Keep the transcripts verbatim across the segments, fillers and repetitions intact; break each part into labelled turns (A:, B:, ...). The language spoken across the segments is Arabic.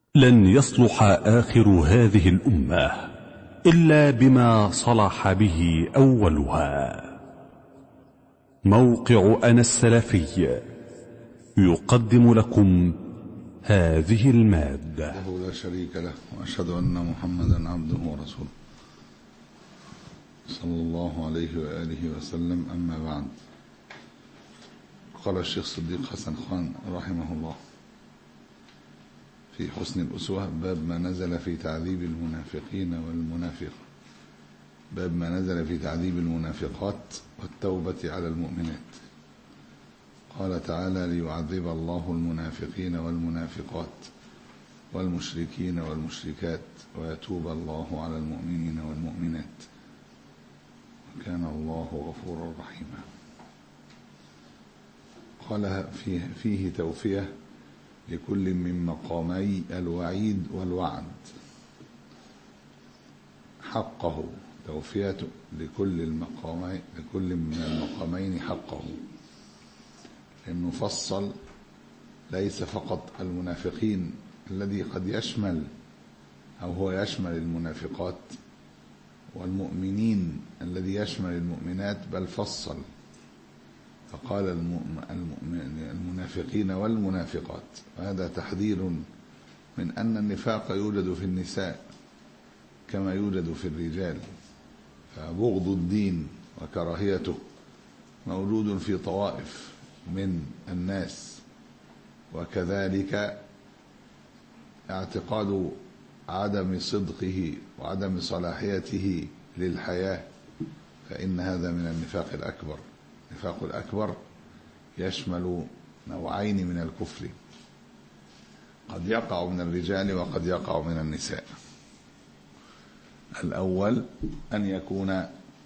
A: لن يصلح آخر هذه الأمة إلا بما صلح به أولها. موقع أنا السلفي يقدم لكم هذه المادة.
B: وحده لا شريك له، وأشهد أن محمدا عبده ورسوله صلى الله عليه وآله وسلم. أما بعد، قال الشيخ صديق حسن خان رحمه الله في حسن الأسوة: باب ما نزل في تعذيب المنافقين والمنافق باب ما نزل في تعذيب المنافقات والتوبة على المؤمنات. قال تعالى: ليعذب الله المنافقين والمنافقات والمشركين والمشركات ويتوب الله على المؤمنين والمؤمنات وكان الله غفورا رحيما. قال فيه, فيه توفية لكل من مقامي الوعيد والوعد حقه، توفية لكل المقامين لكل من المقامين حقه، لأنه فصل ليس فقط المنافقين الذي قد يشمل أو هو يشمل المنافقات، والمؤمنين الذي يشمل المؤمنات، بل فصل فقال المنافقين والمنافقات. وهذا تحذير من أن النفاق يوجد في النساء كما يوجد في الرجال، فبغض الدين وكراهيته موجود في طوائف من الناس، وكذلك اعتقاد عدم صدقه وعدم صلاحيته للحياة، فإن هذا من النفاق الأكبر. النفاق الأكبر يشمل نوعين من الكفر، قد يقع من الرجال وقد يقع من النساء. الأول أن يكون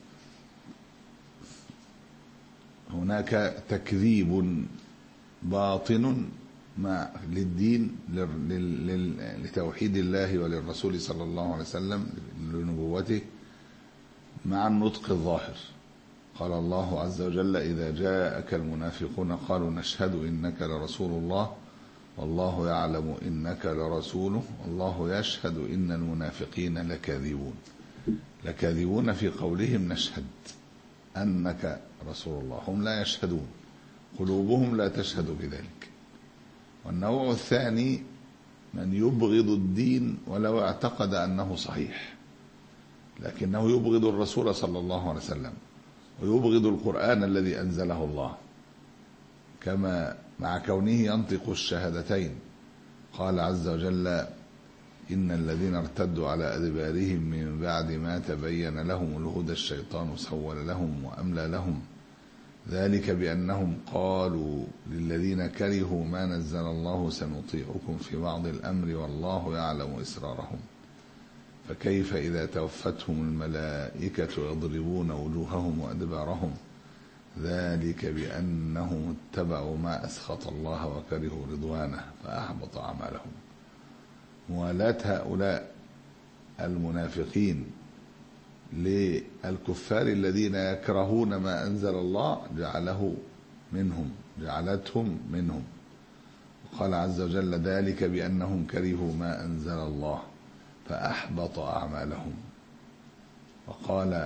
B: هناك تكذيب باطن مع للدين لتوحيد الله وللرسول صلى الله عليه وسلم لنبوته مع النطق الظاهر. قال الله عز وجل: إذا جاءك المنافقون قالوا نشهد إنك لرسول الله والله يعلم إنك لرسوله والله يشهد إن المنافقين لكاذبون. لكاذبون في قولهم نشهد أنك رسول الله، هم لا يشهدون، قلوبهم لا تشهد بذلك. والنوع الثاني من يبغض الدين ولو اعتقد أنه صحيح، لكنه يبغض الرسول صلى الله عليه وسلم ويبغض القرآن الذي أنزله الله، كما مع كونه ينطق الشهادتين. قال عز وجل: إن الذين ارتدوا على أدبارهم من بعد ما تبين لهم الهدى الشيطان سول لهم وأملى لهم ذلك بأنهم قالوا للذين كرهوا ما نزل الله سنطيعكم في بعض الأمر والله يعلم إسرارهم فكيف إذا توفتهم الملائكة يضربون وجوههم وأدبارهم ذلك بأنهم اتبعوا ما أسخط الله وكرهوا رضوانه فأحبط أعمالهم. موالاة هؤلاء المنافقين للكفار الذين يكرهون ما أنزل الله جعله منهم جعلتهم منهم. وقال عز وجل: ذلك بأنهم كرهوا ما أنزل الله فأحبط أعمالهم. وقال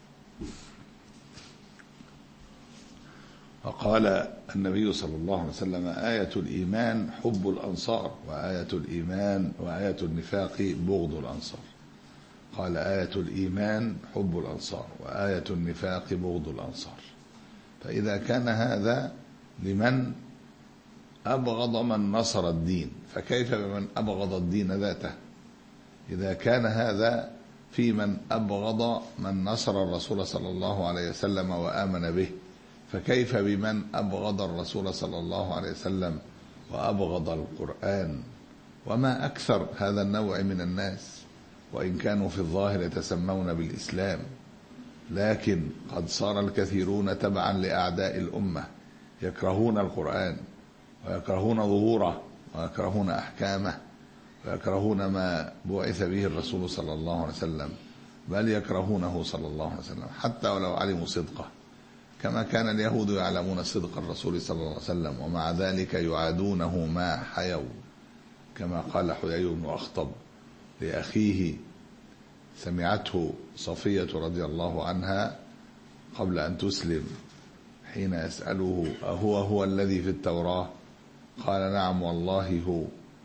B: وقال النبي صلى الله عليه وسلم: آية الإيمان حب الأنصار وآية الإيمان وآية النفاق بغض الأنصار. قال: آية الإيمان حب الأنصار وآية النفاق بغض الأنصار. فإذا كان هذا لمن أبغض من نصر الدين، فكيف بمن أبغض الدين ذاته؟ إذا كان هذا في من أبغض من نصر الرسول صلى الله عليه وسلم وآمن به، فكيف بمن أبغض الرسول صلى الله عليه وسلم وأبغض القرآن؟ وما أكثر هذا النوع من الناس، وإن كانوا في الظاهر يتسمون بالإسلام، لكن قد صار الكثيرون تبعا لأعداء الأمة يكرهون القرآن ويكرهون ظهوره ويكرهون أحكامه ويكرهون ما بعث به الرسول صلى الله عليه وسلم، بل يكرهونه صلى الله عليه وسلم حتى ولو علموا صدقه، كما كان اليهود يعلمون صدق الرسول صلى الله عليه وسلم ومع ذلك يعادونه ما حيوا، كما قال حيي بن أخطب لأخيه، سمعته صفية رضي الله عنها قبل أن تسلم حين يسأله أهو هو الذي في التوراة؟ قال نعم والله هو.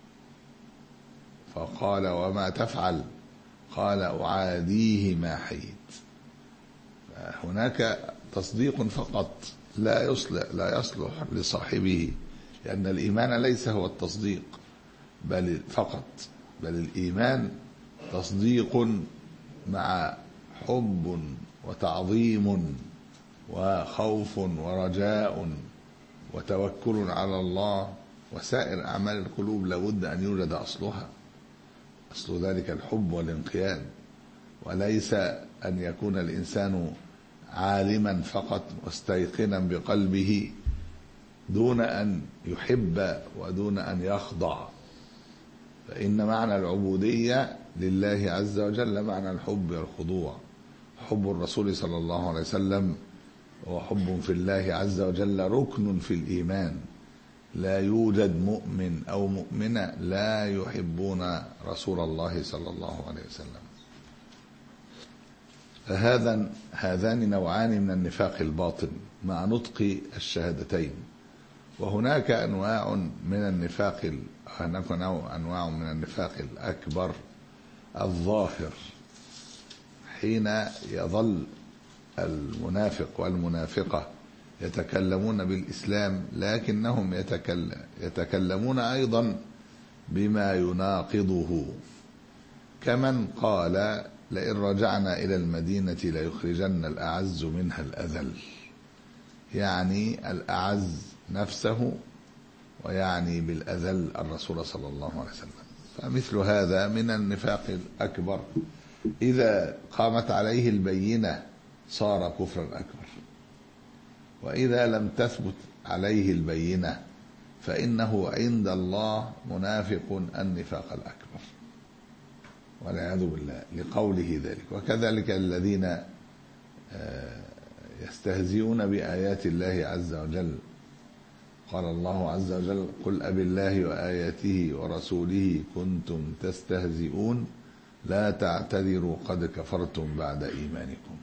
B: فقال وما تفعل؟ قال أعاديه ما حييت. هناك تصديق فقط لا يصلح لا يصلح لصاحبه، لأن الإيمان ليس هو التصديق بل فقط، بل الإيمان تصديق مع حب وتعظيم وخوف ورجاء وتوكل على الله، وسائر أعمال القلوب لابد أن يوجد أصلها، أصل ذلك الحب والانقياد، وليس أن يكون الإنسان عالما فقط مستيقنا بقلبه دون أن يحب ودون أن يخضع. فإن معنى العبودية لله عز وجل معنى الحب والخضوع. حب الرسول صلى الله عليه وسلم وحب في الله عز وجل ركن في الإيمان. لا يوجد مؤمن أو مؤمنة لا يحبون رسول الله صلى الله عليه وسلم. فهذا هذان نوعان من النفاق الباطن مع نطق الشهادتين. وهناك أنواع من النفاق هناك أنواع من النفاق الأكبر الظاهر، حين يظل المنافق والمنافقة يتكلمون بالإسلام لكنهم يتكلم يتكلمون أيضا بما يناقضه، كمن قال لئن رجعنا إلى المدينة ليخرجن الأعز منها الأذل، يعني الأعز نفسه ويعني بالأذل الرسول صلى الله عليه وسلم. فمثل هذا من النفاق الأكبر إذا قامت عليه البينة صار كفرا أكبر، وإذا لم تثبت عليه البينة فإنه عند الله منافق النفاق الأكبر والعياذ بالله لقوله ذلك. وكذلك الذين يستهزئون بآيات الله عز وجل، قال الله عز وجل قل أبالله وآياته ورسوله كنتم تستهزئون لا تعتذروا قد كفرتم بعد إيمانكم.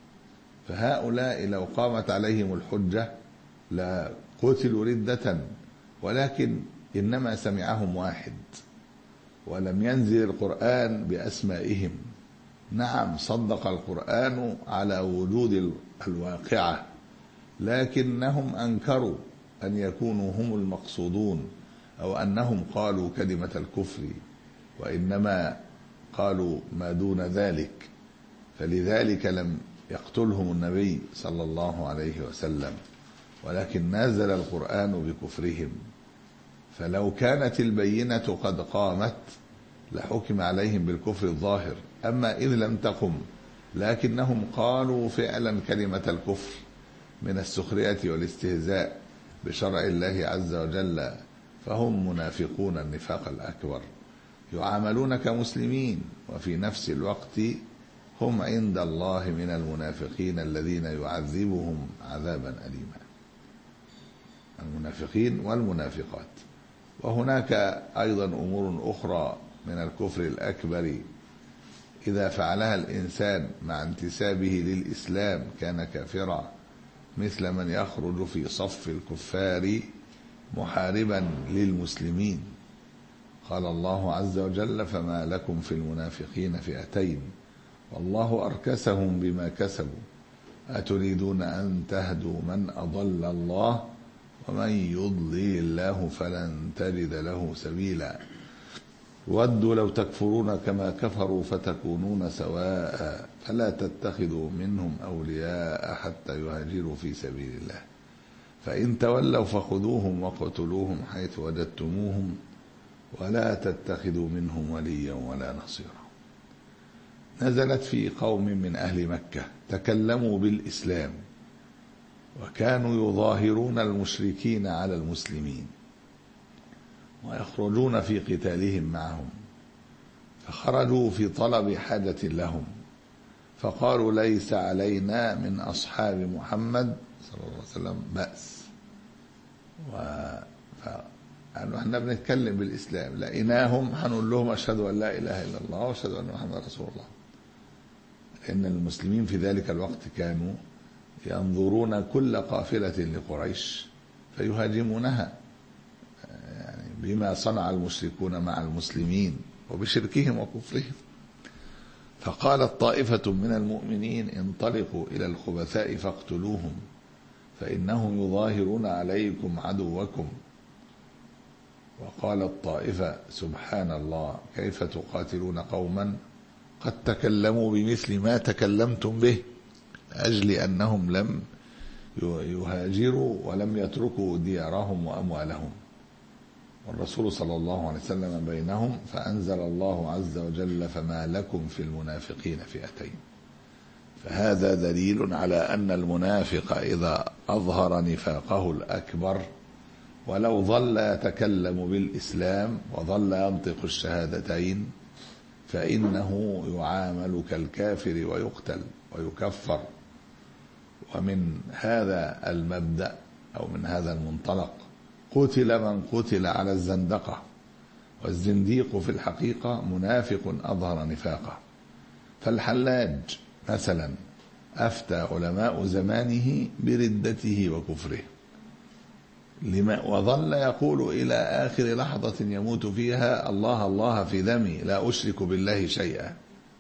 B: فهؤلاء لو قامت عليهم الحجة لا قتلوا ردة، ولكن إنما سمعهم واحد ولم ينزل القرآن بأسمائهم. نعم صدق القرآن على وجود الواقعة، لكنهم أنكروا أن يكونوا هم المقصودون أو أنهم قالوا كلمة الكفر، وإنما قالوا ما دون ذلك. فلذلك لم يقتلهم النبي صلى الله عليه وسلم، ولكن نزل القرآن بكفرهم. فلو كانت البينة قد قامت لحكم عليهم بالكفر الظاهر، أما إذ لم تقم لكنهم قالوا فعلا كلمة الكفر من السخرية والاستهزاء بشرع الله عز وجل، فهم منافقون النفاق الأكبر، يعاملون كمسلمين وفي نفس الوقت هم عند الله من المنافقين الذين يعذبهم عذابا أليما، المنافقين والمنافقات. وهناك أيضا أمور أخرى من الكفر الأكبر إذا فعلها الإنسان مع انتسابه للإسلام كان كافرا، مثل من يخرج في صف الكفار محاربا للمسلمين. قال الله عز وجل فما لكم في المنافقين فئتين والله أركسهم بما كسبوا أتريدون أن تهدوا من أضل الله ومن يضلل الله فلن تجد له سبيلا ودوا لو تكفرون كما كفروا فتكونون سواء فلا تتخذوا منهم أولياء حتى يهاجروا في سبيل الله فإن تولوا فخذوهم وقتلوهم حيث وجدتموهم ولا تتخذوا منهم وليا ولا نصيرا. نزلت في قوم من أهل مكة تكلموا بالإسلام وكانوا يظاهرون المشركين على المسلمين ويخرجون في قتالهم معهم، فخرجوا في طلب حاجة لهم فقالوا ليس علينا من أصحاب محمد صلى الله عليه وسلم بأس. قالوا احنا بنتكلم بالإسلام، لقيناهم هنقول لهم أشهد أن لا إله إلا الله وأشهد أن محمد رسول الله. لأن المسلمين في ذلك الوقت كانوا ينظرون كل قافلة لقريش فيهاجمونها، يعني بما صنع المشركون مع المسلمين وبشركهم وكفرهم. فقالت طائفة من المؤمنين انطلقوا إلى الخبثاء فاقتلوهم فإنهم يظاهرون عليكم عدوكم. وقالت طائفة سبحان الله كيف تقاتلون قوما قد تكلموا بمثل ما تكلمتم به، أجل أنهم لم يهاجروا ولم يتركوا ديارهم وأموالهم، والرسول صلى الله عليه وسلم بينهم، فأنزل الله عز وجل فما لكم في المنافقين فئتين. فهذا دليل على أن المنافق إذا أظهر نفاقه الأكبر ولو ظل يتكلم بالإسلام وظل ينطق الشهادتين فإنه يعامل كالكافر ويقتل ويكفر. ومن هذا المبدأ أو من هذا المنطلق قتل من قتل على الزندقة، والزنديق في الحقيقة منافق أظهر نفاقه. فالحلاج مثلا أفتى علماء زمانه بردته وكفره، لما وظل يقول إلى آخر لحظة يموت فيها الله الله في دمي لا أشرك بالله شيئا،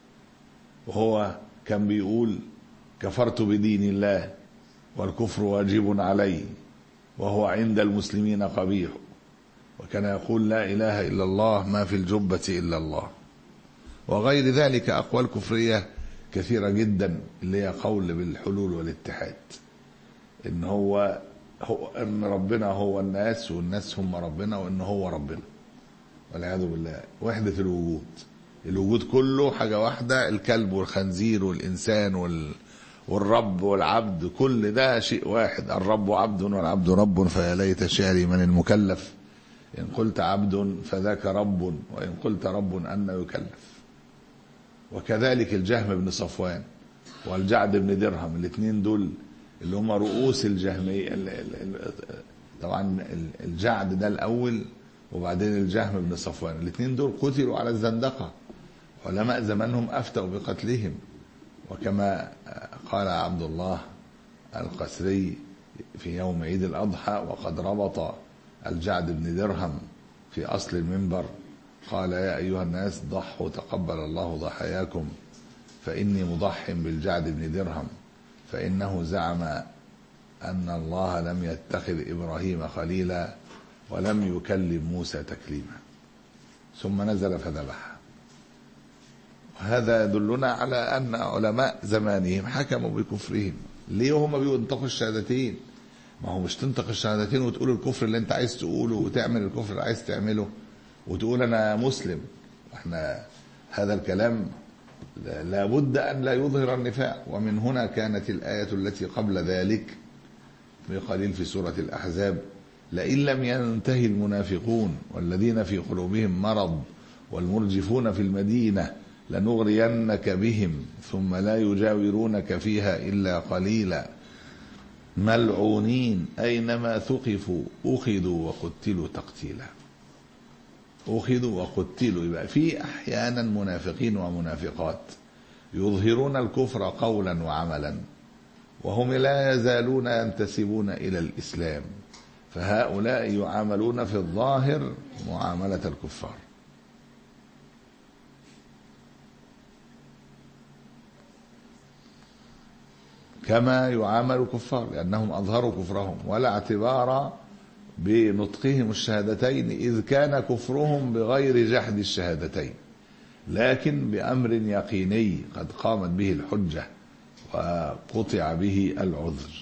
B: وهو كان بيقول كفرت بدين الله والكفر واجب علي وهو عند المسلمين قبيح، وكان يقول لا إله إلا الله ما في الجبة إلا الله، وغير ذلك أقوال كفرية كثيرة جدا اللي هي قول بالحلول والاتحاد، إن هو هو ان ربنا هو الناس والناس هم ربنا وان هو ربنا، والعياذ بالله. وحدة الوجود، الوجود كله حاجة واحدة، الكلب والخنزير والإنسان وال والرب والعبد كل ده شيء واحد، الرب عبد والعبد رب، فيا ليت شعري من المكلف إن قلت عبد فذاك رب وإن قلت رب أن يكلف. وكذلك الجهم بن صفوان والجعد بن درهم، الاثنين دول اللي هم رؤوس الجهمية. طبعا الجعد ده الأول وبعدين الجهم بن صفوان، الاثنين دول قتلوا على الزندقة، علماء زمانهم أفتوا بقتلهم. وكما قال عبد الله القسري في يوم عيد الأضحى وقد ربط الجعد بن درهم في أصل المنبر قال يا أيها الناس ضحوا تقبل الله ضحاياكم فإني مضح بالجعد بن درهم فإنه زعم أن الله لم يتخذ إبراهيم خليلا ولم يكلم موسى تكليما، ثم نزل فذبح. وهذا يدلنا على أن علماء زمانهم حكموا بكفرهم. ليه هم بينطقوا الشهادتين؟ ما هو مش تنطق الشهادتين وتقول الكفر اللي انت عايز تقوله وتعمل الكفر اللي عايز تعمله وتقول أنا مسلم. احنا هذا الكلام لا بد أن لا يظهر النفاق. ومن هنا كانت الآية التي قبل ذلك بقليل في سورة الأحزاب لئن لم ينتهي المنافقون والذين في قلوبهم مرض والمرجفون في المدينة لنغرينك بهم ثم لا يجاورونك فيها إلا قليلا ملعونين أينما ثقفوا أخذوا وقتلوا تقتيلا. أخذوا وقتلوا، يبقى في أحيانا منافقين ومنافقات يظهرون الكفر قولا وعملا وهم لا يزالون ينتسبون إلى الإسلام، فهؤلاء يعاملون في الظاهر معاملة الكفار. كما يعامل الكفار لأنهم أظهروا كفرهم، ولا اعتبار بنطقهم الشهادتين إذ كان كفرهم بغير جحد الشهادتين، لكن بأمر يقيني قد قامت به الحجة وقطع به العذر.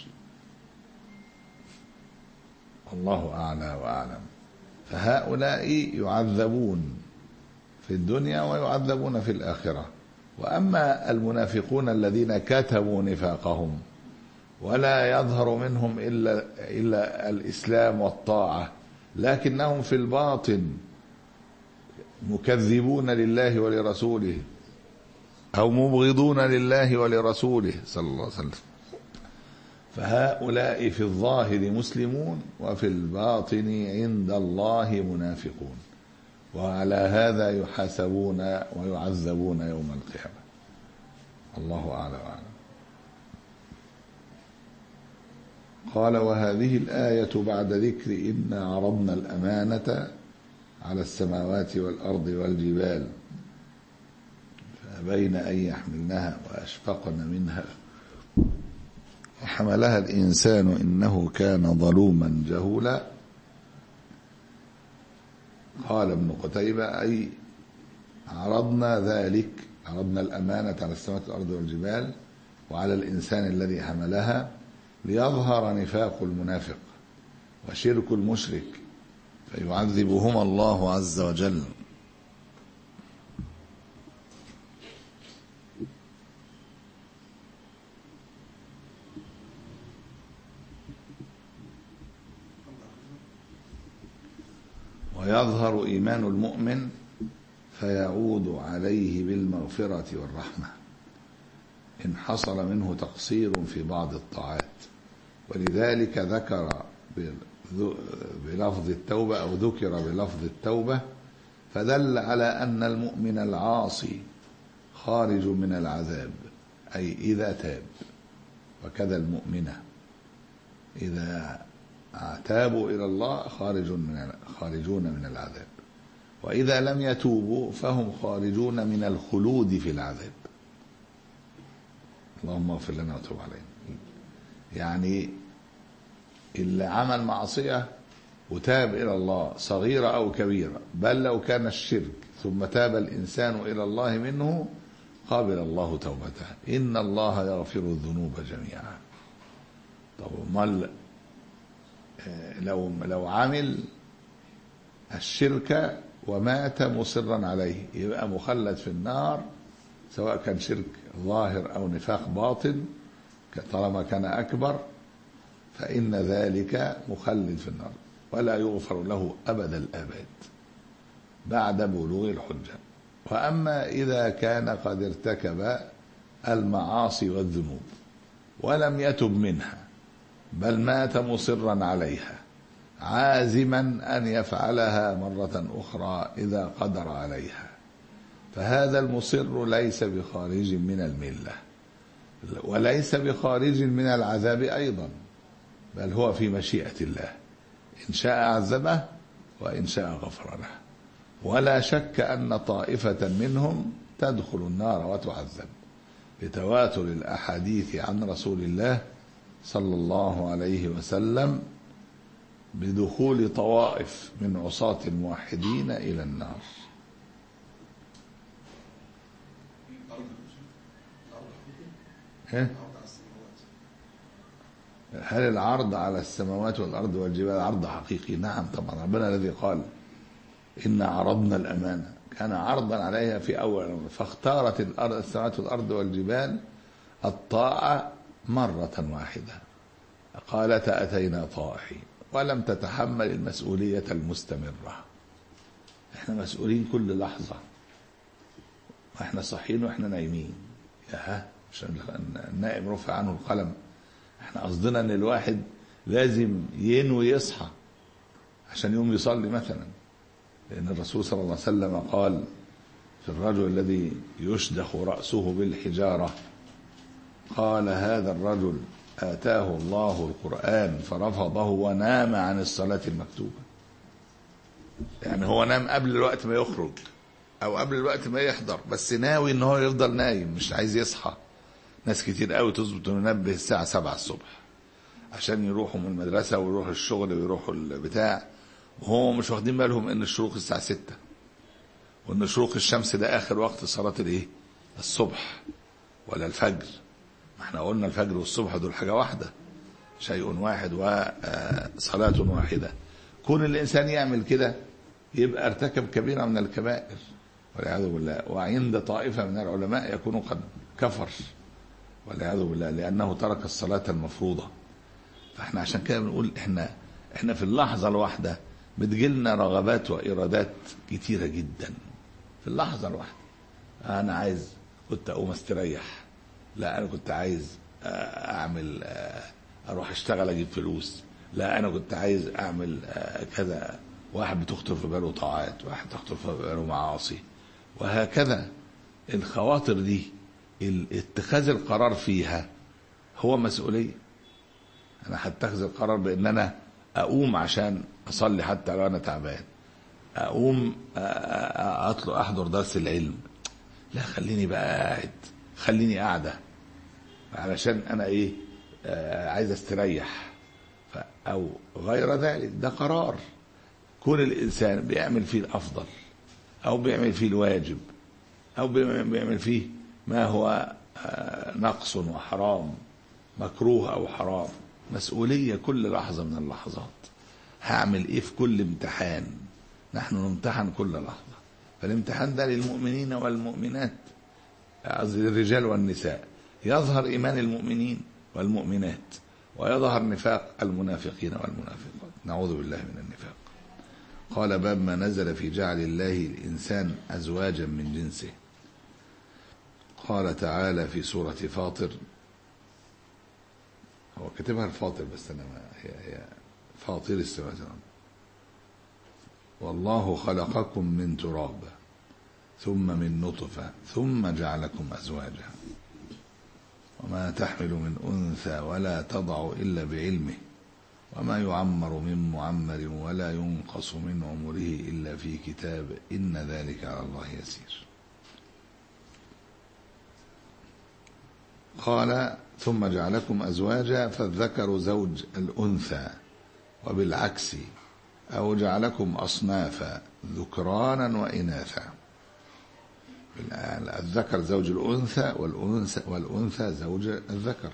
B: الله أعلى وأعلم. فهؤلاء يعذبون في الدنيا ويعذبون في الآخرة. وأما المنافقون الذين كتموا نفاقهم ولا يظهر منهم إلا, إلا الإسلام والطاعة، لكنهم في الباطن مكذبون لله ولرسوله أو مبغضون لله ولرسوله صلى الله عليه وسلم، فهؤلاء في الظاهر مسلمون وفي الباطن عند الله منافقون، وعلى هذا يحاسبون ويعذبون يوم القيامة. الله أعلم وأعلم. قال: وهذه الآية بعد ذكر إنا عرضنا الأمانة على السماوات والأرض والجبال فأبين أن يحملنها وأشفقن منها وحملها الإنسان إنه كان ظلوما جهولا. قال ابن قتيبة: أي عرضنا ذلك، عرضنا الأمانة على السماوات والأرض والجبال وعلى الإنسان الذي حملها ليظهر نفاق المنافق وشرك المشرك فيعذبهما الله عز وجل. ويظهر إيمان المؤمن فيعود عليه بالمغفرة والرحمة إن حصل منه تقصير في بعض الطاعات، ولذلك ذكر بلفظ التوبة أو ذكر بلفظ التوبة فدل على أن المؤمن العاصي خارج من العذاب، أي إذا تاب، وكذا المؤمنة إذا تابوا إلى الله خارج من خارجون من العذاب، وإذا لم يتوبوا فهم خارجون من الخلود في العذاب. اللهم اغفر لنا وتوب علينا. يعني اللي عمل معصية وتاب إلى الله صغيرة أو كبيرة، بل لو كان الشرك ثم تاب الإنسان إلى الله منه قابل الله توبته، إن الله يغفر الذنوب جميعا. طب ما لو لو عمل الشرك ومات مصرا عليه يبقى مخلد في النار، سواء كان شرك ظاهر أو نفاق باطن، طالما كان أكبر فإن ذلك مخلد في النار ولا يغفر له أبد الآباد بعد بلوغ الحجة. وأما إذا كان قد ارتكب المعاصي والذنوب ولم يتب منها بل مات مصرا عليها عازما أن يفعلها مرة أخرى إذا قدر عليها، فهذا المصر ليس بخارج من الملة وليس بخارج من العذاب أيضا، بل هو في مشيئة الله، إن شاء عذبه وإن شاء غفر له. ولا شك أن طائفة منهم تدخل النار وتعذب لتواتر الأحاديث عن رسول الله صلى الله عليه وسلم بدخول طوائف من عصاة الموحدين إلى النار. هل العرض على السماوات والأرض والجبال عرض حقيقي؟ نعم طبعا. ربنا الذي قال إنا عرضنا الأمانة كان عرضا عليها في أول الأمر، فاختارت الأرض السماوات والأرض والجبال الطاعة مرة واحدة، قالت أتينا طائعين، ولم تتحمل المسؤولية المستمرة. احنا مسؤولين كل لحظة، واحنا صحيين واحنا نايمين. يا عشان النائم رفع عنه القلم. احنا قصدنا ان الواحد لازم ينوي يصحى عشان يوم يصلي مثلا، لأن الرسول صلى الله عليه وسلم قال في الرجل الذي يشدخ رأسه بالحجارة، قال هذا الرجل آتاه الله القرآن فرفضه ونام عن الصلاة المكتوبة. يعني هو نام قبل الوقت ما يخرج أو قبل الوقت ما يحضر، بس ناوي إن هو يفضل نايم مش عايز يصحى. ناس كتير قوي تظبط منبه الساعة سبعة الصبح عشان يروحوا من المدرسة ويروحوا الشغل ويروحوا البتاع، وهم مش واخدين بالهم ان الشروق الساعة ستة، وان شروق الشمس ده اخر وقت صلاة الايه الصبح ولا الفجر. ما احنا قلنا الفجر والصبح دول حاجة واحدة، شيء واحد وصلاة واحدة. كون الانسان يعمل كده يبقى ارتكب كبيرة من الكبائر والعياذ بالله، وعند طائفة من العلماء يكون قد كفر والعياذ بالله لانه ترك الصلاة المفروضة. فاحنا عشان كده بنقول احنا احنا في اللحظة الواحدة بتجيلنا رغبات وإرادات كتيرة جدا في اللحظة الواحدة. أنا عايز كنت أقوم استريح، لا أنا كنت عايز أعمل اروح اشتغل اجيب فلوس، لا انا كنت عايز اعمل كذا. واحد بتخطر في باله طاعات، واحد تخطر في باله معاصي، وهكذا. الخواطر دي اتخاذ القرار فيها هو مسؤولية. انا هتخذ القرار بان انا اقوم عشان اصلي حتى لو انا تعبان، اقوم اطلق احضر درس العلم، لا خليني بقى قاعد، خليني قاعدة علشان انا ايه آه عايز استريح، او غير ذلك. ده قرار كون الانسان بيعمل فيه الافضل او بيعمل فيه الواجب او بيعمل فيه ما هو آه نقص وحرام، مكروه او حرام. مسؤولية كل لحظة من اللحظات. هعمل ايه في كل امتحان؟ نحن نمتحن كل لحظة، فالامتحان ده للمؤمنين والمؤمنات، قصدي للرجال والنساء. يظهر إيمان المؤمنين والمؤمنات ويظهر نفاق المنافقين والمنافقات، نعوذ بالله من النفاق. قال باب ما نزل في جعل الله الإنسان أزواجا من جنسه. قال تعالى في سورة فاطر، هو كتبها الفاطر بس أنا ما هي, هي فاطر السماوات والأرض. والله خلقكم من تراب ثم من نطفة ثم جعلكم أزواجا وما تحمل من أنثى ولا تضع إلا بعلمه وما يعمر من معمر ولا ينقص من عمره إلا في كتاب إن ذلك على الله يسير. قال ثم جعلكم أزواجا، فالذكر زوج الأنثى وبالعكس، أو جعلكم أصنافا ذكرانا وإناثا. الذكر زوج الأنثى والأنثى, والأنثى زوج الذكر.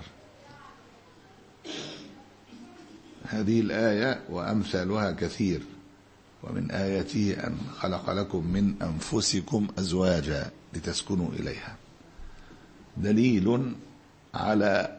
B: هذه الآية وأمثالها كثير. ومن آياته أن خلق لكم من أنفسكم أزواجا لتسكنوا إليها، دليل على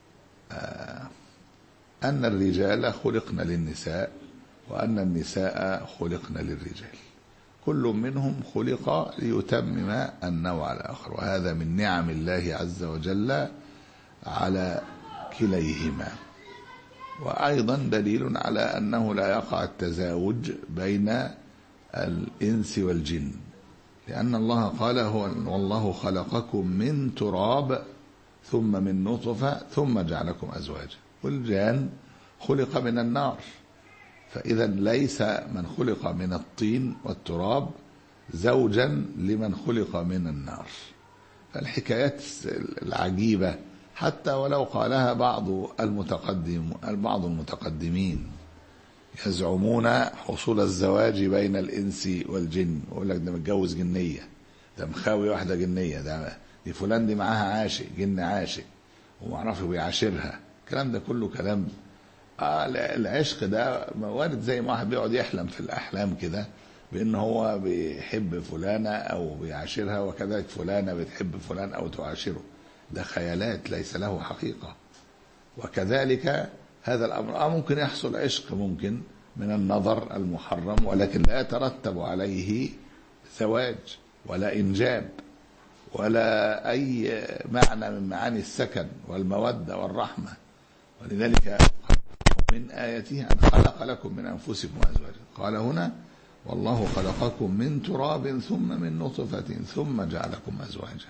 B: أن الرجال خلقنا للنساء وأن النساء خلقنا للرجال، كل منهم خلق ليتمم النوع الآخر، وهذا من نعم الله عز وجل على كليهما. وأيضا دليل على أنه لا يقع التزاوج بين الإنس والجن، لأن الله قال هو والله خلقكم من تراب ثم من نطفة ثم جعلكم أزواجا، والجان خلق من النار، فإذا ليس من خلق من الطين والتراب زوجا لمن خلق من النار. فالحكايات العجيبة حتى ولو قالها بعض المتقدم بعض المتقدمين يزعمون حصول الزواج بين الإنس والجن، يقول لك ده متجوز جنية، ده مخاوي واحدة جنية، ده دي فلان دي معاها عاشق جن عاشق ومعرفش بيعاشرها. الكلام ده كله كلام. آه العشق ده وارد، زي ما واحد بيقعد يحلم في الأحلام كده بأن هو بيحب فلانة أو بيعاشرها، وكذلك فلانة بتحب فلان أو تعاشره. ده خيالات ليس له حقيقة. وكذلك هذا الأمر آه ممكن يحصل عشق، ممكن من النظر المحرم، ولكن لا يترتب عليه زواج ولا إنجاب ولا أي معنى من معاني السكن والمودة والرحمة. ولذلك من آياته أن خلق لكم من أنفسكم أزواجا. قال هنا والله خلقكم من تراب ثم من نطفة ثم جعلكم أزواجا.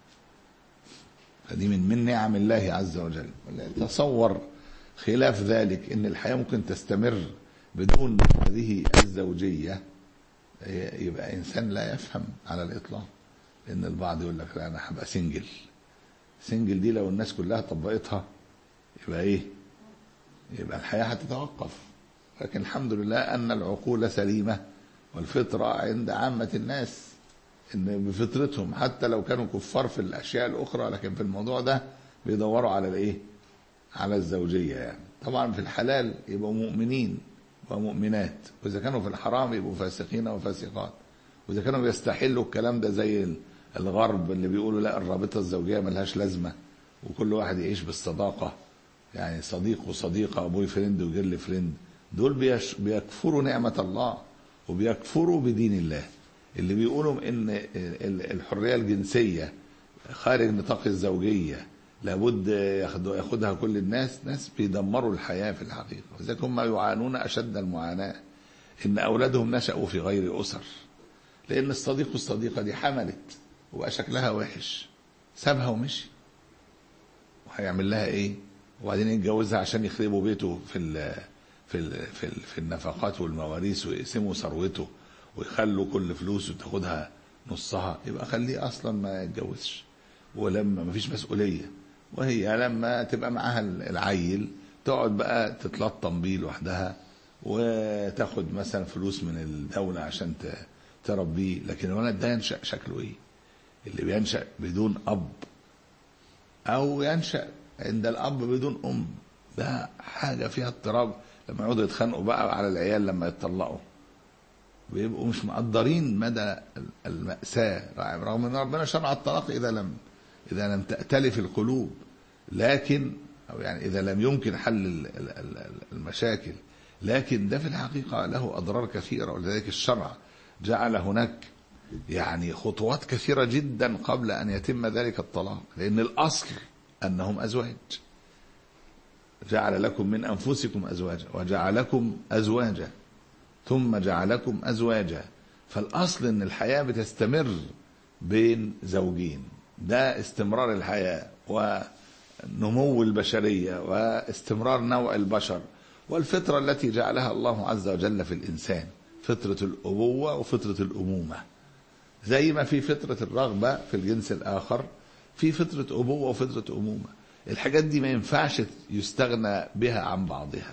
B: فدي من من نعم الله عز وجل. تصور خلاف ذلك إن الحياة ممكن تستمر بدون هذه الزوجية، يبقى إنسان لا يفهم على الإطلاق. لأن البعض يقول لك لا أنا هبقى سنجل. سنجل دي لو الناس كلها طبقتها يبقى إيه؟ يبقى الحياة هتتوقف. لكن الحمد لله أن العقول سليمة والفطرة عند عامة الناس، إن بفطرتهم حتى لو كانوا كفار في الأشياء الأخرى، لكن في الموضوع ده بيدوروا على الإيه؟ على الزوجية. يعني طبعا في الحلال يبقوا مؤمنين ومؤمنات، وإذا كانوا في الحرام يبقوا فاسقين وفاسقات، وإذا كانوا بيستحلوا الكلام ده زي الغرب اللي بيقولوا لا الرابطة الزوجية ملهاش لازمة وكل واحد يعيش بالصداقة، يعني صديق وصديقة وبوي فريند وجيرل فريند، دول بيكفروا نعمة الله وبيكفروا بدين الله. اللي بيقولوا ان الحرية الجنسية خارج نطاق الزوجية لابد ياخدها كل الناس، ناس بيدمروا الحياة في الحقيقة. وذلك هم يعانون أشد المعاناة، إن أولادهم نشأوا في غير أسر، لأن الصديق والصديقة دي حملت وبقى شكلها وحش، سابها ومشي، وهيعمل لها إيه؟ وبعدين يتجوزها عشان يخربوا بيته في ال في ال في, ال في النفقات والمواريث، ويقسموا ثروته ويخلوا كل فلوسه تاخدها نصها. يبقى خليه أصلا ما يتجوزش، ولما ما فيش مسؤولية، وهي لما تبقى معاها العيل تقعد بقى تتلطم بيه لوحدها، وتاخد مثلا فلوس من الدولة عشان تربيه. لكن الولد ده ينشأ شكله ايه؟ اللي بينشأ بدون أب، أو ينشأ عند الأب بدون أم، ده حاجة فيها اضطراب. لما يقعدوا يتخانقوا بقى على العيال لما يتطلقوا، بيبقوا مش مقدرين مدى المأساة، رغم ان ربنا شرع الطلاق إذا لم إذا لم تأتلف القلوب، لكن أو يعني إذا لم يمكن حل المشاكل. لكن ده في الحقيقة له أضرار كثيرة، ولذلك الشرع جعل هناك يعني خطوات كثيرة جدا قبل أن يتم ذلك الطلاق، لأن الأصل أنهم أزواج. جعل لكم من أنفسكم أزواجا وجعلكم أزواجا ثم جعلكم أزواجا. فالأصل أن الحياة بتستمر بين زوجين، ده استمرار الحياة ونمو البشرية واستمرار نوع البشر، والفطرة التي جعلها الله عز وجل في الإنسان، فطرة الأبوة وفطرة الأمومة. زي ما في فطرة الرغبة في الجنس الآخر، في فطرة أبوة وفطرة أمومة. الحاجات دي ما ينفعش يستغنى بها عن بعضها،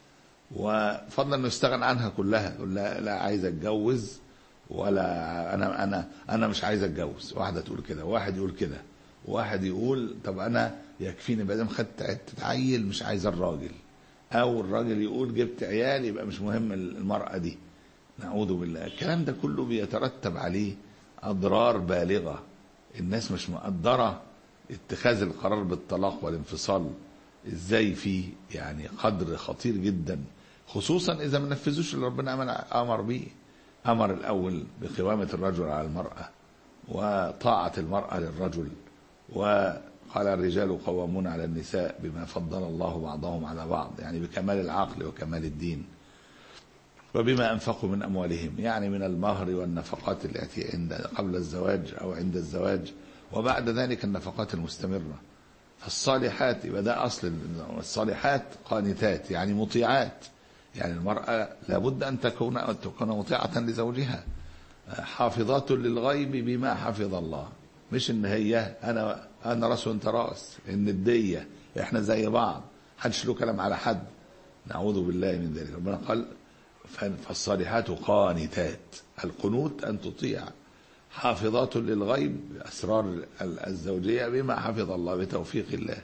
B: وفضلا انه يستغنى عنها كلها. لا, لا عايز اتجوز، ولا انا انا انا مش عايز اتجوز. واحده تقول كده، واحد يقول كده، واحد يقول طب انا يكفيني بقى دام خدت عيل مش عايز الراجل، او الراجل يقول جبت عيال يبقى مش مهم المرأة دي. نعوذ بالله. الكلام ده كله بيترتب عليه اضرار بالغة. الناس مش مقدرة اتخاذ القرار بالطلاق والانفصال ازاي فيه يعني قدر خطير جدا، خصوصا اذا ما نفذوش اللي ربنا امر به. امر الاول بقوامة الرجل على المرأة وطاعة المرأة للرجل، وقال الرجال قوامون على النساء بما فضل الله بعضهم على بعض، يعني بكمال العقل وكمال الدين، وبما انفقوا من اموالهم، يعني من المهر والنفقات التي عند قبل الزواج او عند الزواج، وبعد ذلك النفقات المستمرة. فالصالحات يبقى ده أصل الصالحات قانتات، يعني مطيعات. يعني المرأة لابد أن تكون أن تكون مطيعة لزوجها، حافظات للغيب بما حفظ الله. مش إن هي أنا أنا راس وأنت راس، إن الدية إحنا زي بعض، حدش له كلام على حد. نعوذ بالله من ذلك. ربنا قال فالصالحات قانتات، القنوت أن تطيع، حافظات للغيب أسرار الزوجية بما حفظ الله بتوفيق الله.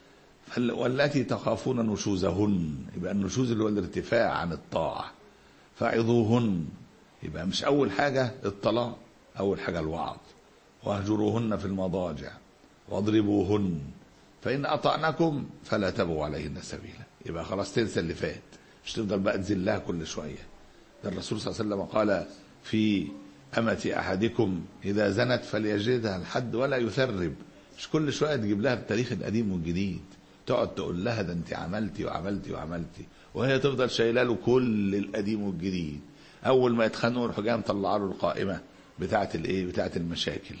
B: والتي تخافون نشوزهن، يبقى النشوز اللي هو الارتفاع عن الطاعة، فعظوهن. يبقى مش أول حاجة الطلاق، أول حاجة الوعظ. واهجروهن في المضاجع واضربوهن فإن أطعنكم فلا تبغوا عليهن سبيلا. يبقى خلاص تنسى اللي فات، مش تفضل بقى تذلها كل شوية. ده الرسول صلى الله عليه وسلم قال في أمة أحدكم إذا زنت فليجلدها الحد ولا يثرب. مش كل شوية تجيب لها التاريخ القديم والجديد، تقعد تقول لها ده انت عملتي وعملتي وعملتي، وهي تفضل شايله له كل القديم والجديد. أول ما يتخانقوا يروحوا جاي مطلعوا له القائمة بتاعة الإيه بتاعة المشاكل.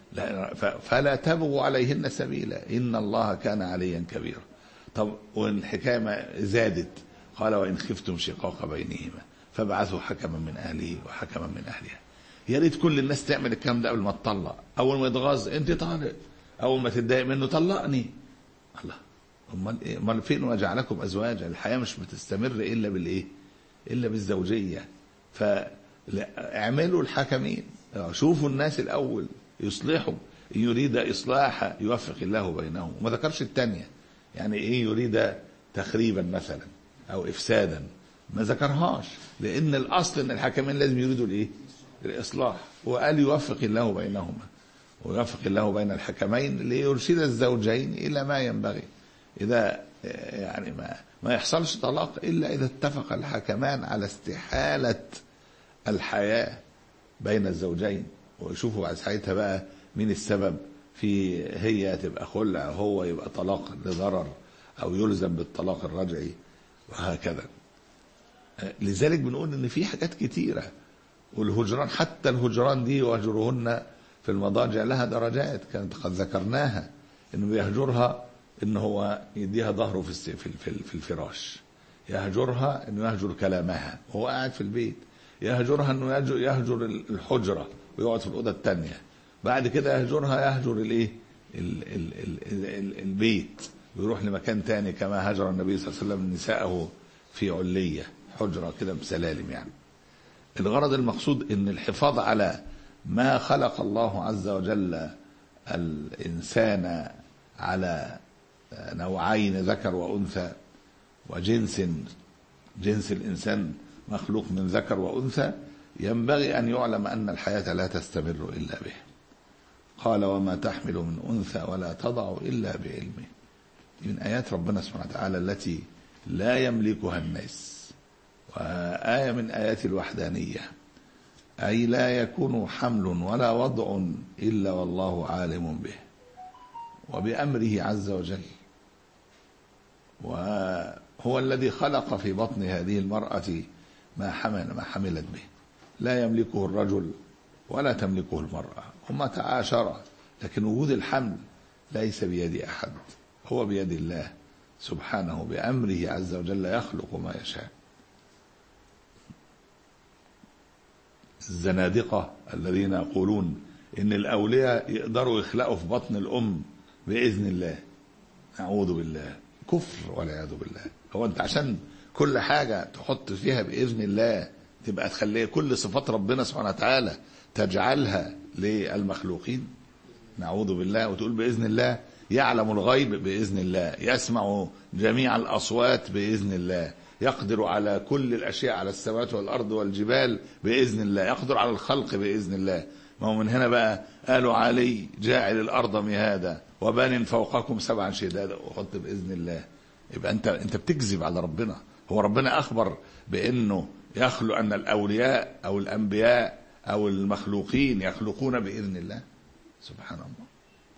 B: فلا تبغوا عليهن سبيلا إن الله كان عليا كبيرا. طب والحكاية زادت، قال وإن خفتم شقاق بينهما فابعثوا حكما من أهله وحكما من أهلها. يا ريت كل الناس تعمل الكلام ده قبل ما تطلق. اول ما يتغاظ انت طالق، اول ما تتضايق منه طلقني. الله، امال ايه؟ امال فين وجعلكم ازواجا؟ الحياه مش بتستمر الا بالايه؟ الا بالزوجيه. فاعملوا الحكمين، شوفوا الناس الاول يصلحوا. ان يريد اصلاحا يوفق الله بينهم. وما ذكرش الثانيه، يعني ايه يريد تخريبا مثلا او افسادا، ما ذكرهاش، لان الاصل ان الحكمين لازم يريدوا الايه؟ الإصلاح. وقال يوفق الله بينهما، ويوفق الله بين الحكمين ليرشد الزوجين إلى ما ينبغي. إذا يعني ما ما يحصلش طلاق إلا إذا اتفق الحكمان على استحالة الحياة بين الزوجين، ويشوفوا بعد ساعتها بقى مين السبب في هي تبقى خلع، هو يبقى طلاق لضرر أو يلزم بالطلاق الرجعي وهكذا. لذلك بنقول إن في حاجات كتيرة. والهجران حتى الهجران دي وهجرهن في المضاجع لها درجات كانت قد ذكرناها، إنه يهجرها إن هو يديها ظهره في في الفراش، يهجرها إنه يهجر كلامها وهو قاعد في البيت، يهجرها إنه يهجر الحجرة ويقعد في الأوضة التانية، بعد كده يهجرها يهجر الإيه البيت ويروح لمكان تاني، كما هجر النبي صلى الله عليه وسلم نساءه في علية حجرة كده بسلالم. يعني الغرض المقصود إن الحفاظ على ما خلق الله عز وجل الإنسان على نوعين ذكر وأنثى، وجنس جنس الإنسان مخلوق من ذكر وأنثى، ينبغي أن يعلم أن الحياة لا تستمر إلا به. قال وما تحمل من أنثى ولا تضع إلا بعلمه. من آيات ربنا سبحانه وتعالى التي لا يملكها الناس، وآية من آيات الوحدانية، أي لا يكون حمل ولا وضع إلا والله عالم به وبأمره عز وجل. وهو الذي خلق في بطن هذه المرأة ما حمل ما حملت به، لا يملكه الرجل ولا تملكه المرأة، هما تعاشرا، لكن وجود الحمل ليس بيد أحد، هو بيد الله سبحانه، بأمره عز وجل يخلق ما يشاء. الزنادقة الذين يقولون إن الأولياء يقدروا يخلقوا في بطن الأم بإذن الله، نعوذ بالله، كفر والعياذ بالله. هو أنت عشان كل حاجة تحط فيها بإذن الله تبقى تخليه كل صفات ربنا سبحانه وتعالى تجعلها للمخلوقين؟ نعوذ بالله. وتقول بإذن الله، يعلم الغيب بإذن الله، يسمع جميع الأصوات بإذن الله، يقدر على كل الأشياء على السماوات والأرض والجبال بإذن الله، يقدر على الخلق بإذن الله. ما هو من هنا بقى قالوا علي جاعل الأرض مهادا وبان فوقكم سبعا شدادا، وحط بإذن الله. يبقى أنت أنت بتكذب على ربنا. هو ربنا أخبر بأنه يخلق أن الأولياء أو الأنبياء أو المخلوقين يخلقون بإذن الله؟ سبحان الله.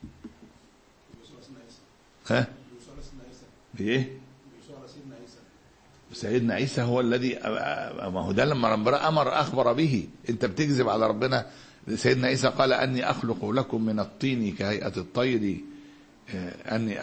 B: ها؟ بإيه؟ سيدنا عيسى هو الذي، ما هو ده لما ربنا أمر أخبر به. أنت بتكذب على ربنا. سيدنا عيسى قال أني أخلق لكم من الطين كهيئة الطير أني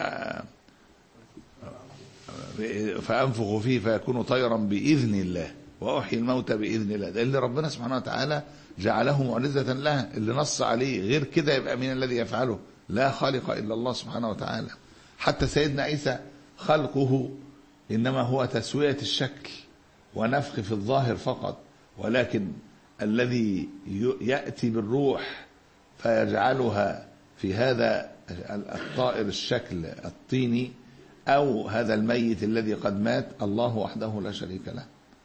B: فأنفخ فيه فيكون طيرا بإذن الله وأحيي الموتى بإذن الله. ده اللي ربنا سبحانه وتعالى جعله معجزة له، اللي نص عليه. غير كده يبقى من الذي يفعله؟ لا خالق إلا الله سبحانه وتعالى. حتى سيدنا عيسى خلقه إنما هو تسوية الشكل ونفخ في الظاهر فقط، ولكن الذي يأتي بالروح فيجعلها في هذا الطائر الشكل الطيني أو هذا الميت الذي قد مات، الله وحده لا شريك له.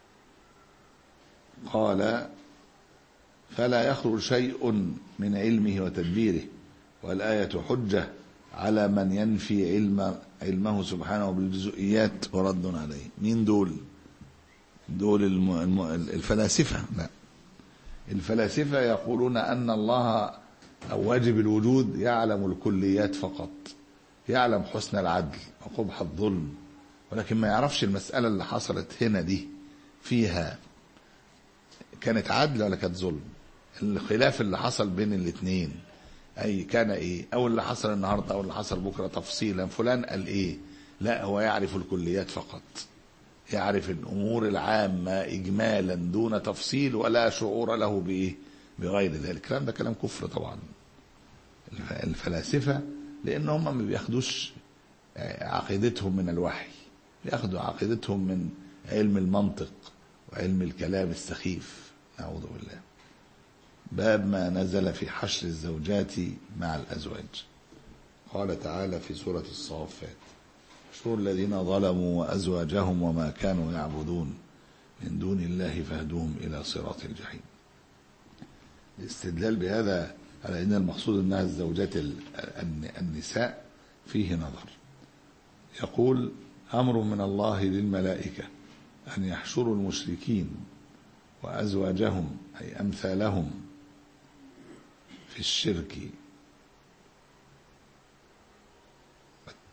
B: قال فلا يخرج شيء من علمه وتدبيره، والآية حجة على من ينفي علم علمه سبحانه بالجزئيات ورد عليه. مين دول؟ دول الم... الم... الفلاسفة. لا، الفلاسفة يقولون أن الله أو واجب الوجود يعلم الكليات فقط، يعلم حسن العدل وقبح الظلم، ولكن ما يعرفش المسألة اللي حصلت هنا دي فيها كانت عدل ولا كانت ظلم. الخلاف اللي حصل بين الاثنين أي كان إيه، أو اللي حصل النهاردة أو اللي حصل بكرة تفصيلا، فلان قال إيه. لا، هو يعرف الكليات فقط، يعرف الأمور العامة إجمالا دون تفصيل ولا شعور له بإيه بغير ذلك. الكلام ده كلام كفر طبعا. الفلاسفة لأن هم ما بياخدوش عقيدتهم من الوحي، بياخدوا عقيدتهم من علم المنطق وعلم الكلام السخيف، نعوذ بالله. باب ما نزل في حشر الزوجات مع الأزواج. قال تعالى في سورة الصافات: احشروا الذين ظلموا وأزواجهم وما كانوا يعبدون من دون الله فاهدوهم إلى صراط الجحيم. الاستدلال بهذا على أن المقصود أنها الزوجات النساء فيه نظر. يقول: أمر من الله للملائكة أن يحشروا المشركين وأزواجهم أي أمثالهم في الشرك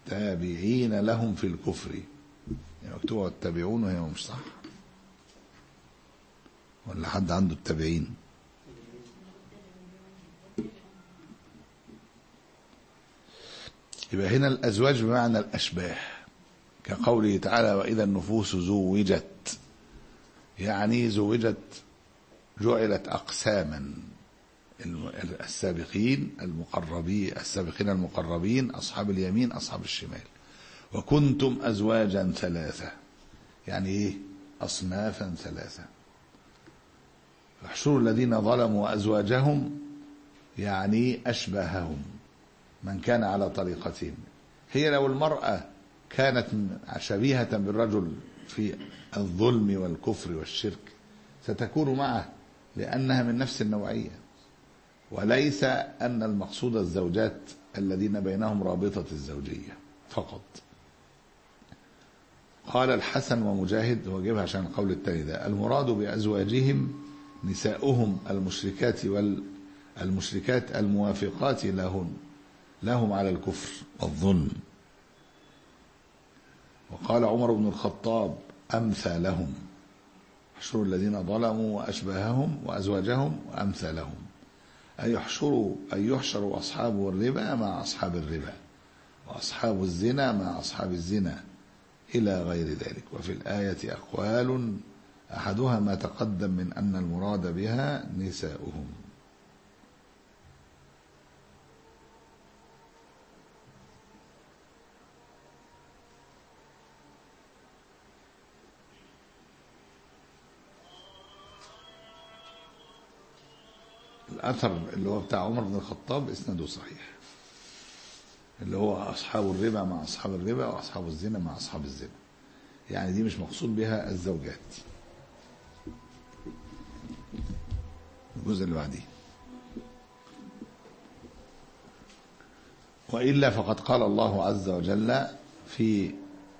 B: تابعين لهم في الكفر، يعني مكتوبة التابعون وهي مش صح، ولا حد عنده التابعين؟ يبقى هنا الأزواج بمعنى الأشباه، كقوله تعالى وإذا النفوس زوجت، يعني زوجت جعلت أقساما، السابقين المقربين السابقين المقربين أصحاب اليمين أصحاب الشمال. وكنتم أزواجا ثلاثة، يعني إيه؟ أصنافا ثلاثة. احشروا الذين ظلموا أزواجهم، يعني أشباههم، من كان على طريقتهم. هي لو المرأة كانت شبيهة بالرجل في الظلم والكفر والشرك ستكون معه، لأنها من نفس النوعية، وليس أن المقصود الزوجات الذين بينهم رابطة الزوجية فقط. قال الحسن ومجاهد، هو جيبها عشان القول التاني ده، المراد بأزواجهم نساؤهم المشركات والمشركات الموافقات لهن لهم على الكفر والظلم. وقال عمر بن الخطاب أمثالهم، احشروا الذين ظلموا وأشباههم وأزواجهم وأمثالهم، أي يحشروا أي يحشروا أصحاب الربا مع أصحاب الربا، وأصحاب الزنا مع أصحاب الزنا، إلى غير ذلك. وفي الآية أقوال أحدها ما تقدم من أن المراد بها نساؤهم. الأثر اللي هو بتاع عمر بن الخطاب إسناده صحيح، اللي هو أصحاب الربا مع أصحاب الربا وأصحاب الزنا مع أصحاب الزنا، يعني دي مش مقصود بها الزوجات. الجزء اللي بعديه، وإلا فقد قال الله عز وجل في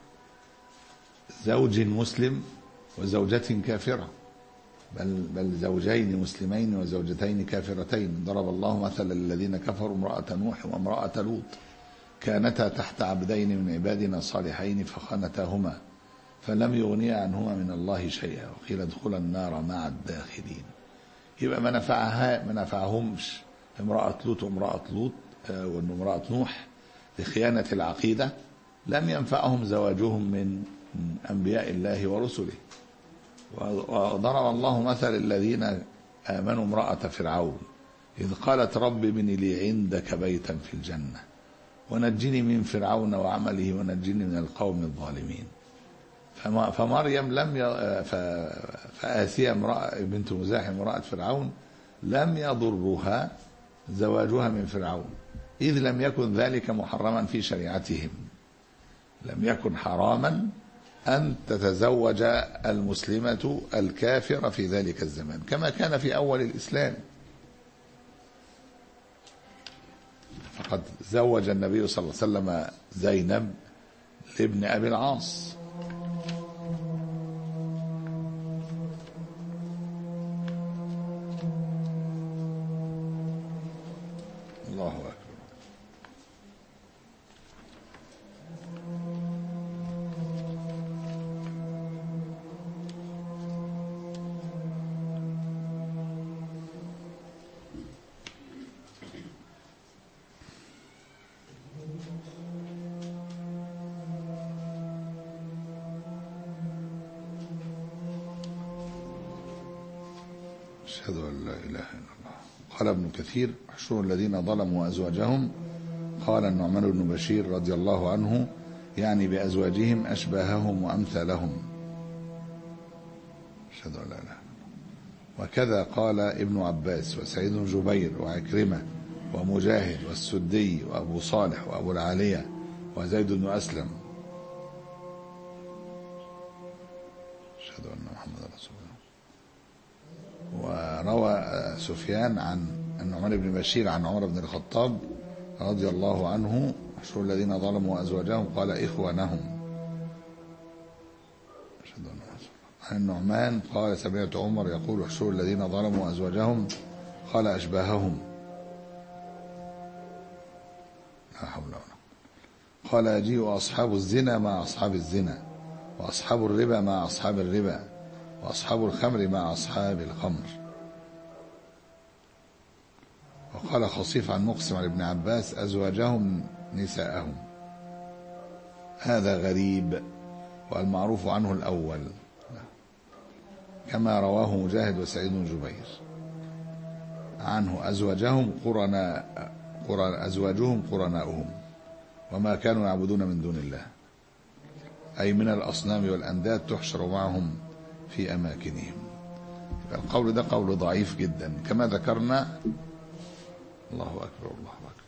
B: زوج مسلم وزوجة كافرة، بل, بل زوجين مسلمين وزوجتين كافرتين. ضرب الله مثلا للذين كفروا امرأة نوح وامرأة لوط كانتا تحت عبدين من عبادنا صالحين فخانتاهما فلم يغنيا عنهما من الله شيئا وقيل ادخلا النار مع الداخلين. يبقى ما نفعها ما نفعهمش امرأة لوط وامرأة لوط وامرأة نوح لخيانة العقيدة، لم ينفعهم زواجهم من أنبياء الله ورسله. وضرب الله مثل الذين آمنوا امرأة فرعون إذ قالت رب ابن لي عندك بيتا في الجنة ونجني من فرعون وعمله ونجني من القوم الظالمين. فمريم لم ي... فآسيا امرأة بنت مزاحم امرأة فرعون لم يضرها زواجها من فرعون، إذ لم يكن ذلك محرما في شريعتهم. لم يكن حراما أن تتزوج المسلمة الكافرة في ذلك الزمان كما كان في أول الإسلام. فقد زوج النبي صلى الله عليه وسلم زينب لابن أبي العاص. الله أكبر. أشهد أن لا إله إلا الله. قال ابن كثير احشروا الذين ظلموا أزواجهم. قال النعمان بن بشير رضي الله عنه يعني بأزواجهم أشباههم وأمثالهم. أشهد أن لا إله إلا الله. وكذا قال ابن عباس وسعيد بن جبير وعكرمة ومجاهد والسدي وأبو صالح وأبو العالية وزيد بن أسلم. أشهد أن محمد رسول الله. وروى سفيان عن النعمان بن بشير عن عمر بن الخطاب رضي الله عنه احشروا الذين ظلموا أزواجهم قال إخوانهم. عن النعمان قال سمعت عمر يقول احشروا الذين ظلموا أزواجهم قال أشباههم. لا حول ولا قوة. قال يجيء أصحاب الزنا مع أصحاب الزنا، وأصحاب الربا مع أصحاب الربا، وأصحاب الخمر مع أصحاب الخمر. وقال خصيف عن مقسم عن ابن عباس أزواجهم نساءهم. هذا غريب، والمعروف عنه الأول، كما رواه مجاهد وسعيد بن جبير عنه أزواجهم قرناء قرن أزواجهم قرناؤهم وما كانوا يعبدون من دون الله، أي من الأصنام والأنداد تحشر معهم في أماكنهم. القول ده قول ضعيف جدا كما ذكرنا. الله أكبر الله أكبر.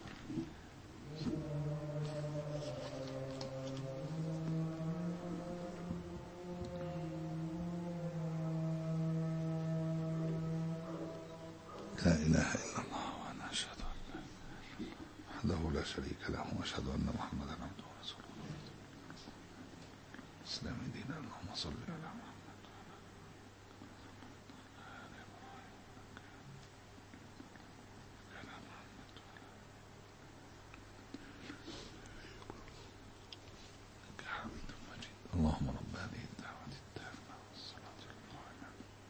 B: لا إله إلا الله وأنا أشهد أن وحده لا شريك له وأشهد أن محمدا عبده ورسوله. إسلام دينا. اللهم صل على محمد. اللهم رب هذه الدعوة التامة والصلاة القائمة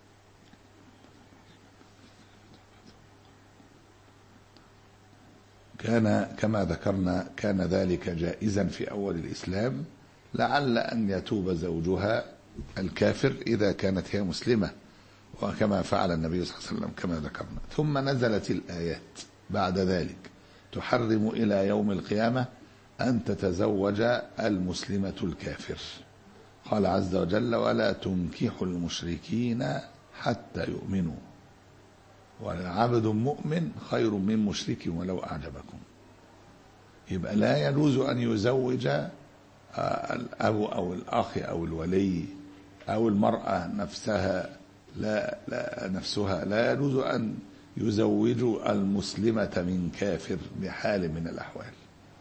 B: كان كما ذكرنا كان ذلك جائزا في أول الإسلام، لعل أن يتوب زوجها الكافر إذا كانت هي مسلمة، وكما فعل النبي صلى الله عليه وسلم كما ذكرنا. ثم نزلت الآيات بعد ذلك تحرم إلى يوم القيامة أن تتزوج المسلمة الكافر. قال عز وجل ولا تنكحوا المشركين حتى يؤمنوا ولعبد مؤمن خير من مشرك ولو أعجبكم. يبقى لا يجوز أن يزوج الأب أو الأخ أو الولي أو المرأة نفسها لا, لا نفسها لا يجوز أن يزوجوا المسلمة من كافر بحال من الأحوال.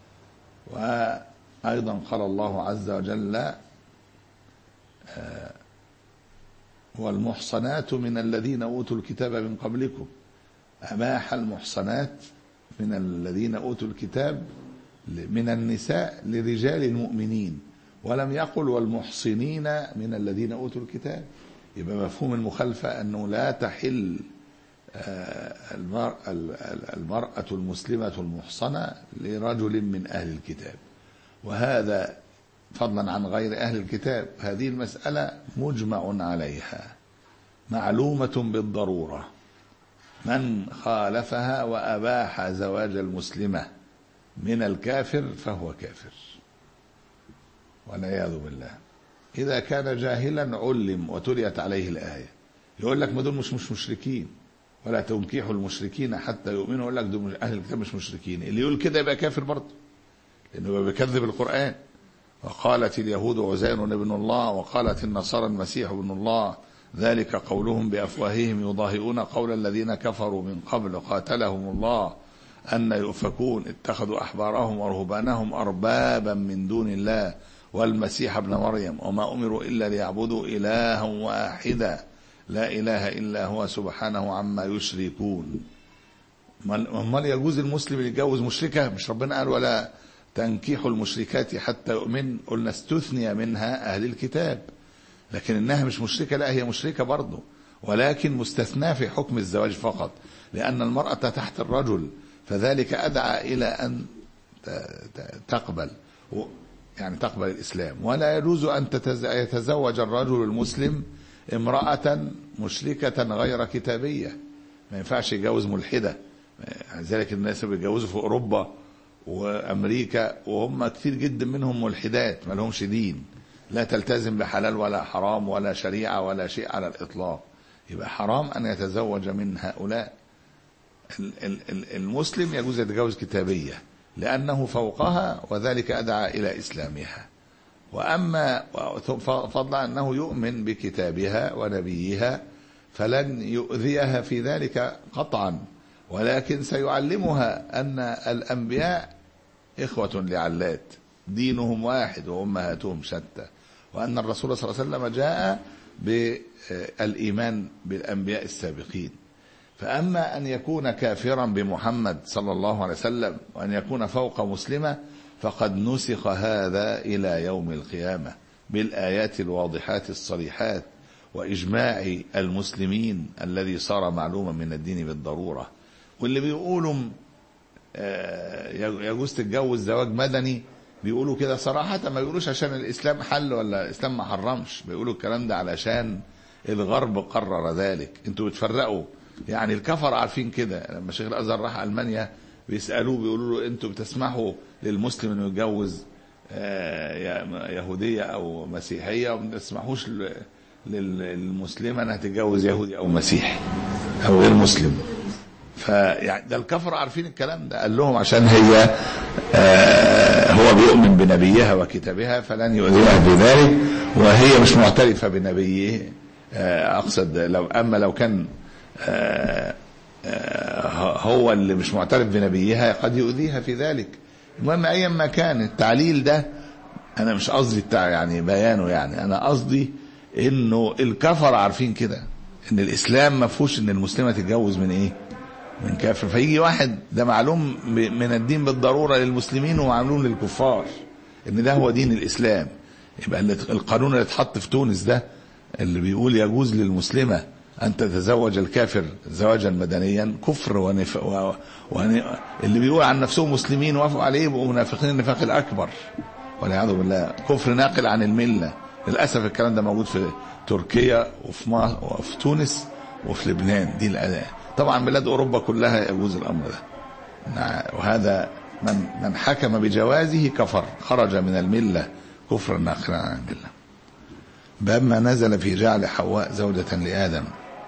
B: وأيضا قال الله عز وجل والمحصنات من الذين أوتوا الكتاب من قبلكم. أباح المحصنات من الذين أوتوا الكتاب من النساء لرجال المؤمنين، ولم يقل والمحصنين من الذين أوتوا الكتاب. يبقى مفهوم المخالفة أنه لا تحل المرأة المسلمة المحصنة لرجل من أهل الكتاب، وهذا فضلا عن غير أهل الكتاب. هذه المسألة مجمع عليها معلومة بالضرورة. من خالفها وأباح زواج المسلمة من الكافر فهو كافر والعياذ بالله. إذا كان جاهلا علم وتليت عليه الآية، يقول لك ما دول مش مش مشركين ولا تنكحوا المشركين حتى يؤمنوا، يقول لك دول أهل الكتاب مش مشركين. اللي يقول كده يبقى كافر برضه، لأنه بيكذب القرآن. وقالت اليهود عزير ابن الله وقالت النصارى المسيح ابن الله، ذلك قولهم بأفواههم يضاهئون قول الذين كفروا من قبل قاتلهم الله أن يؤفكون اتخذوا أحبارهم ورهبانهم أربابا من دون الله والمسيح ابن مريم وما أمروا إلا ليعبدوا إلها واحدا لا إله إلا هو سبحانه عما يشركون. امال يجوز المسلم اللي يتجوز مشركة؟ مش ربنا قال ولا تنكحوا المشركات حتى يؤمن؟ قلنا استثني منها أهل الكتاب، لكن إنها مش مشركة، لا هي مشركة برضه، ولكن مستثنى في حكم الزواج فقط، لأن المرأة تحت الرجل، فذلك أدعى إلى أن تقبل يعني تقبل الإسلام. ولا يجوز أن يتزوج الرجل المسلم امرأة مشركة غير كتابية، ما ينفعش يتجوز ملحدة. ذلك الناس بيتجوزوا في أوروبا وأمريكا وهم كثير جدا منهم ملحدات ما لهمش دين، لا تلتزم بحلال ولا حرام ولا شريعة ولا شيء على الإطلاق. يبقى حرام أن يتزوج من هؤلاء. المسلم يجوز يتجوز كتابية لأنه فوقها، وذلك أدعى إلى إسلامها. وأما فضلا أنه يؤمن بكتابها ونبيها فلن يؤذيها في ذلك قطعا، ولكن سيعلمها أن الأنبياء إخوة لعلات، دينهم واحد وأمهاتهم شتى، وأن الرسول صلى الله عليه وسلم جاء بالإيمان بالأنبياء السابقين. فأما أن يكون كافرا بمحمد صلى الله عليه وسلم وأن يكون فوق مسلمة، فقد نسخ هذا إلى يوم القيامة بالآيات الواضحات الصريحات وإجماع المسلمين الذي صار معلوما من الدين بالضرورة. واللي بيقولوا يجوز تتجوز زواج مدني بيقولوا كده صراحة، ما بيقولوش عشان الإسلام حل ولا الإسلام ما حرمش، بيقولوا الكلام ده علشان الغرب قرر ذلك. انتوا بتفرقوا يعني، الكفر عارفين كده. لما شيخ الأزهر راح ألمانيا بيسألوه بيقولوا له انتوا بتسمحوا للمسلم انه يتجوز يهودية او مسيحية وما بتسمحوش للمسلمة انها تتجوز يهودي او مسيحي او غير مسلم. فيعني ده الكفر عارفين الكلام ده. قال لهم عشان هي آه هو بيؤمن بنبيها وكتابها فلن يؤذيها بذلك، وهي مش معترفة بنبيه. آه اقصد لو اما لو كان آه آه هو اللي مش معترف بنبيها قد يؤذيها في ذلك. المهم ايا ما كان التعليل ده انا مش قصدي بتاع يعني بيانه، يعني انا قصدي انه الكفر عارفين كده ان الاسلام ما فيهوش ان المسلمه تتجوز من ايه؟ من كافر. فيجي واحد ده معلوم من الدين بالضروره للمسلمين ومعلوم للكفار ان ده هو دين الاسلام. يبقى القانون اللي اتحط في تونس ده اللي بيقول يجوز للمسلمه ان تتزوج الكافر زواجا مدنيا كفر ونف... و... ون... اللي بيقول عن نفسهم مسلمين وافقوا عليه يبقوا منافقين النفاق الاكبر والعياذ بالله، كفر ناقل عن المله. للاسف الكلام ده موجود في تركيا وفي ما... وفي تونس وفي لبنان. دي الأداء. طبعا بلاد اوروبا كلها يجوز الامر ده، وهذا من من حكم بجوازه كفر، خرج من المله كفرا ناقلا عن المله. باب ما نزل في جعل حواء زوجة لآدم.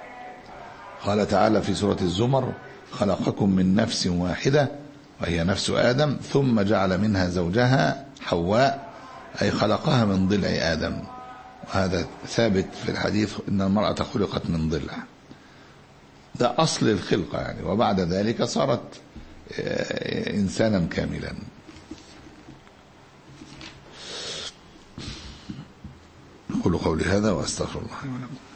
B: قال تعالى في سورة الزمر: خلقكم من نفس واحدة وهي نفس آدم ثم جعل منها زوجها حواء، أي خلقها من ضلع آدم. وهذا ثابت في الحديث إن المرأة خلقت من ضلع، ده أصل الخلقة يعني، وبعد ذلك صارت إنسانا كاملا. أقول قولي هذا وأستغفر الله لي ولكم.